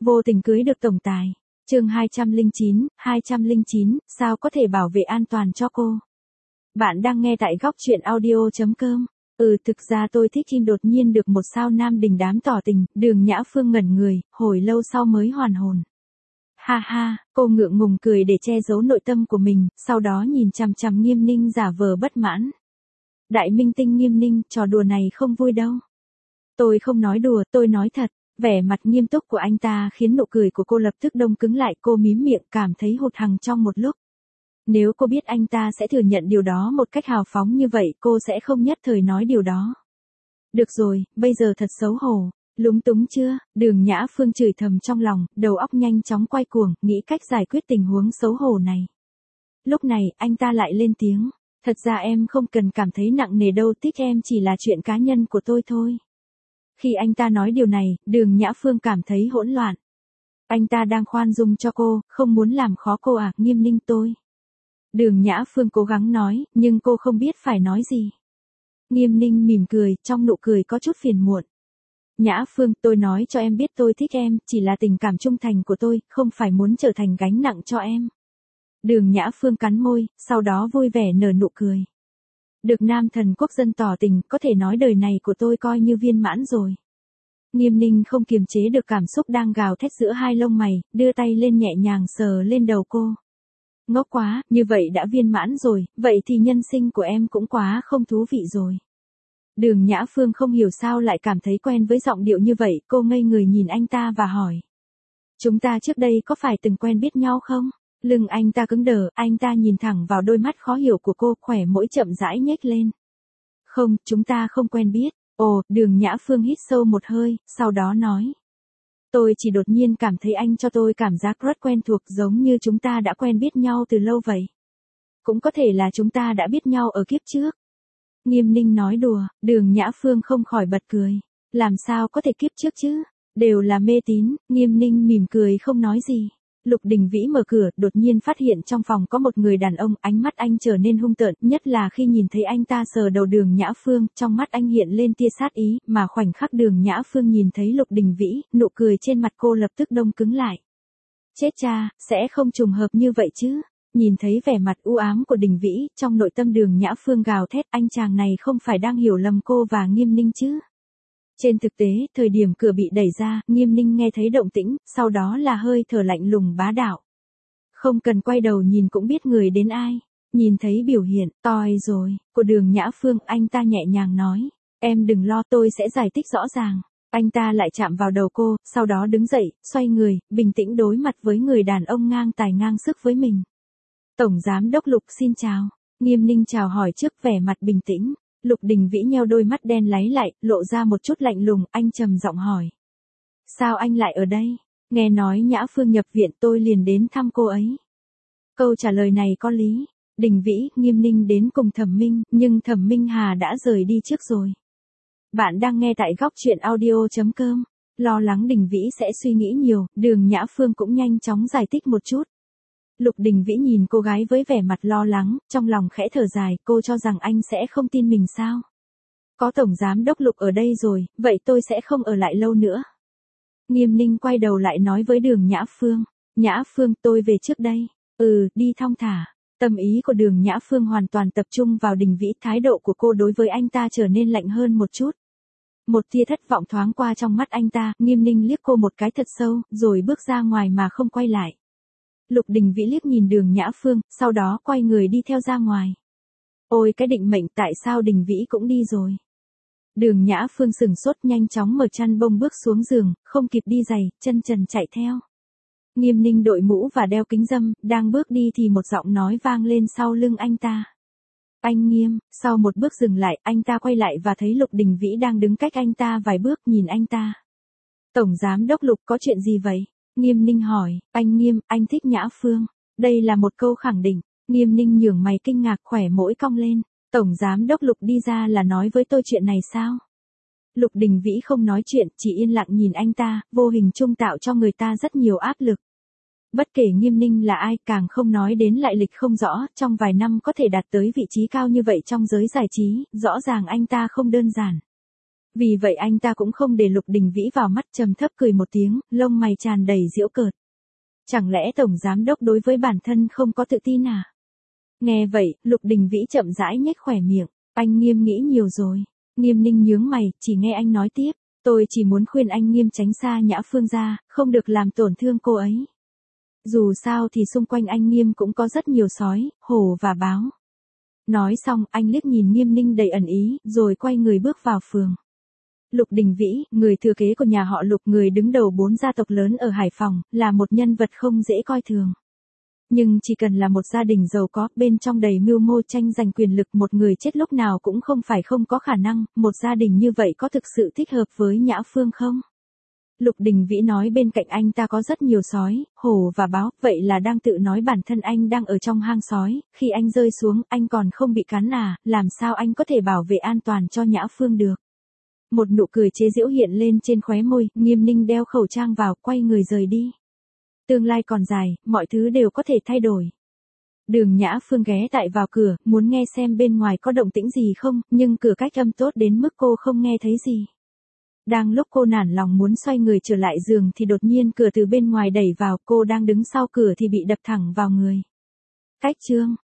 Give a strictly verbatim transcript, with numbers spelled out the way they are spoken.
Vô tình cưới được tổng tài. Chương hai trăm lẻ chín, hai trăm lẻ chín, sao có thể bảo vệ an toàn cho cô? Bạn đang nghe tại góc truyện audio chấm com. Ừ, thực ra tôi thích phim đột nhiên được một sao nam đình đám tỏ tình, Đường Nhã Phương ngẩn người, hồi lâu sau mới hoàn hồn. Ha ha, cô ngượng ngùng cười để che giấu nội tâm của mình, sau đó nhìn chằm chằm Nghiêm Ninh giả vờ bất mãn. Đại minh tinh Nghiêm Ninh, trò đùa này không vui đâu. Tôi không nói đùa, tôi nói thật. Vẻ mặt nghiêm túc của anh ta khiến nụ cười của cô lập tức đông cứng lại, cô mím miệng cảm thấy hụt hẫng trong một lúc. Nếu cô biết anh ta sẽ thừa nhận điều đó một cách hào phóng như vậy, cô sẽ không nhất thời nói điều đó. Được rồi, bây giờ thật xấu hổ. Lúng túng chưa? Đường Nhã Phương chửi thầm trong lòng, đầu óc nhanh chóng quay cuồng, nghĩ cách giải quyết tình huống xấu hổ này. Lúc này, anh ta lại lên tiếng. Thật ra em không cần cảm thấy nặng nề đâu, thích em chỉ là chuyện cá nhân của tôi thôi. Khi anh ta nói điều này, Đường Nhã Phương cảm thấy hỗn loạn. Anh ta đang khoan dung cho cô, không muốn làm khó cô à, Nghiêm Ninh tôi. Đường Nhã Phương cố gắng nói, nhưng cô không biết phải nói gì. Nghiêm Ninh mỉm cười, trong nụ cười có chút phiền muộn. Nhã Phương, tôi nói cho em biết tôi thích em, chỉ là tình cảm trung thành của tôi, không phải muốn trở thành gánh nặng cho em. Đường Nhã Phương cắn môi, sau đó vui vẻ nở nụ cười. Được nam thần quốc dân tỏ tình, có thể nói đời này của tôi coi như viên mãn rồi. Nghiêm Ninh không kiềm chế được cảm xúc đang gào thét giữa hai lông mày, đưa tay lên nhẹ nhàng sờ lên đầu cô. Ngốc quá, như vậy đã viên mãn rồi, vậy thì nhân sinh của em cũng quá không thú vị rồi. Đường Nhã Phương không hiểu sao lại cảm thấy quen với giọng điệu như vậy, cô ngây người nhìn anh ta và hỏi. Chúng ta trước đây có phải từng quen biết nhau không? Lưng anh ta cứng đờ, anh ta nhìn thẳng vào đôi mắt khó hiểu của cô, khỏe mũi chậm rãi nhếch lên. Không, chúng ta không quen biết. Ồ, Đường Nhã Phương hít sâu một hơi, sau đó nói. Tôi chỉ đột nhiên cảm thấy anh cho tôi cảm giác rất quen thuộc, giống như chúng ta đã quen biết nhau từ lâu vậy. Cũng có thể là chúng ta đã biết nhau ở kiếp trước. Nghiêm Ninh nói đùa, Đường Nhã Phương không khỏi bật cười. Làm sao có thể kiếp trước chứ? Đều là mê tín. Nghiêm Ninh mỉm cười không nói gì. Lục Đình Vĩ mở cửa, đột nhiên phát hiện trong phòng có một người đàn ông, ánh mắt anh trở nên hung tợn, nhất là khi nhìn thấy anh ta sờ đầu Đường Nhã Phương, trong mắt anh hiện lên tia sát ý, mà khoảnh khắc Đường Nhã Phương nhìn thấy Lục Đình Vĩ, nụ cười trên mặt cô lập tức đông cứng lại. Chết cha, sẽ không trùng hợp như vậy chứ? Nhìn thấy vẻ mặt u ám của Đình Vĩ, trong nội tâm Đường Nhã Phương gào thét, anh chàng này không phải đang hiểu lầm cô và Nghiêm Ninh chứ? Trên thực tế, thời điểm cửa bị đẩy ra, Nghiêm Ninh nghe thấy động tĩnh, sau đó là hơi thở lạnh lùng bá đạo. Không cần quay đầu nhìn cũng biết người đến ai. Nhìn thấy biểu hiện, toi rồi, của Đường Nhã Phương, anh ta nhẹ nhàng nói. Em đừng lo, tôi sẽ giải thích rõ ràng. Anh ta lại chạm vào đầu cô, sau đó đứng dậy, xoay người, bình tĩnh đối mặt với người đàn ông ngang tài ngang sức với mình. Tổng Giám đốc Lục xin chào. Nghiêm Ninh chào hỏi trước vẻ mặt bình tĩnh. Lục Đình Vĩ nheo đôi mắt đen láy lại, lộ ra một chút lạnh lùng, anh trầm giọng hỏi. Sao anh lại ở đây? Nghe nói Nhã Phương nhập viện tôi liền đến thăm cô ấy. Câu trả lời này có lý. Đình Vĩ, Nghiêm Ninh đến cùng Thẩm Minh, nhưng Thẩm Minh Hà đã rời đi trước rồi. Bạn đang nghe tại góc truyện audio chấm com. Lo lắng Đình Vĩ sẽ suy nghĩ nhiều, Đường Nhã Phương cũng nhanh chóng giải thích một chút. Lục Đình Vĩ nhìn cô gái với vẻ mặt lo lắng, trong lòng khẽ thở dài, cô cho rằng anh sẽ không tin mình sao? Có Tổng Giám đốc Lục ở đây rồi, vậy tôi sẽ không ở lại lâu nữa. Nghiêm Ninh quay đầu lại nói với Đường Nhã Phương. Nhã Phương, tôi về trước đây. Ừ, đi thong thả. Tâm ý của Đường Nhã Phương hoàn toàn tập trung vào Đình Vĩ, thái độ của cô đối với anh ta trở nên lạnh hơn một chút. Một tia thất vọng thoáng qua trong mắt anh ta, Nghiêm Ninh liếc cô một cái thật sâu, rồi bước ra ngoài mà không quay lại. Lục Đình Vĩ liếc nhìn Đường Nhã Phương, sau đó quay người đi theo ra ngoài. Ôi cái định mệnh, tại sao Đình Vĩ cũng đi rồi? Đường Nhã Phương sừng sốt, nhanh chóng mở chăn bông bước xuống giường, không kịp đi giày, chân trần chạy theo. Nghiêm Ninh đội mũ và đeo kính râm, đang bước đi thì một giọng nói vang lên sau lưng anh ta. Anh Nghiêm, sau một bước dừng lại, anh ta quay lại và thấy Lục Đình Vĩ đang đứng cách anh ta vài bước nhìn anh ta. Tổng Giám đốc Lục, có chuyện gì vậy? Nghiêm Ninh hỏi. Anh Nghiêm, anh thích Nhã Phương. Đây là một câu khẳng định. Nghiêm Ninh nhướng mày kinh ngạc, khỏe mũi cong lên. Tổng Giám đốc Lục đi ra là nói với tôi chuyện này sao? Lục Đình Vĩ không nói chuyện, chỉ yên lặng nhìn anh ta, vô hình chung tạo cho người ta rất nhiều áp lực. Bất kể Nghiêm Ninh là ai, càng không nói đến lại lịch không rõ, trong vài năm có thể đạt tới vị trí cao như vậy trong giới giải trí, rõ ràng anh ta không đơn giản. Vì vậy anh ta cũng không để Lục Đình Vĩ vào mắt, trầm thấp cười một tiếng, lông mày tràn đầy giễu cợt. Chẳng lẽ tổng giám đốc đối với bản thân không có tự tin à? Nghe vậy, Lục Đình Vĩ chậm rãi nhếch khóe miệng, anh Nghiêm nghĩ nhiều rồi. Nghiêm Ninh nhướng mày, chỉ nghe anh nói tiếp, tôi chỉ muốn khuyên anh Nghiêm tránh xa Nhã Phương ra, không được làm tổn thương cô ấy. Dù sao thì xung quanh anh Nghiêm cũng có rất nhiều sói, hổ và báo. Nói xong, anh liếc nhìn Nghiêm Ninh đầy ẩn ý, rồi quay người bước vào phường. Lục Đình Vĩ, người thừa kế của nhà họ Lục, người đứng đầu bốn gia tộc lớn ở Hải Phòng, là một nhân vật không dễ coi thường. Nhưng chỉ cần là một gia đình giàu có, bên trong đầy mưu mô tranh giành quyền lực, một người chết lúc nào cũng không phải không có khả năng, một gia đình như vậy có thực sự thích hợp với Nhã Phương không? Lục Đình Vĩ nói bên cạnh anh ta có rất nhiều sói, hổ và báo, vậy là đang tự nói bản thân anh đang ở trong hang sói, khi anh rơi xuống, anh còn không bị cắn à, làm sao anh có thể bảo vệ an toàn cho Nhã Phương được? Một nụ cười chế giễu hiện lên trên khóe môi, Nghiêm Ninh đeo khẩu trang vào, quay người rời đi. Tương lai còn dài, mọi thứ đều có thể thay đổi. Đường Nhã Phương ghé tại vào cửa, muốn nghe xem bên ngoài có động tĩnh gì không, nhưng cửa cách âm tốt đến mức cô không nghe thấy gì. Đang lúc cô nản lòng muốn xoay người trở lại giường thì đột nhiên cửa từ bên ngoài đẩy vào, cô đang đứng sau cửa thì bị đập thẳng vào người. Cách chương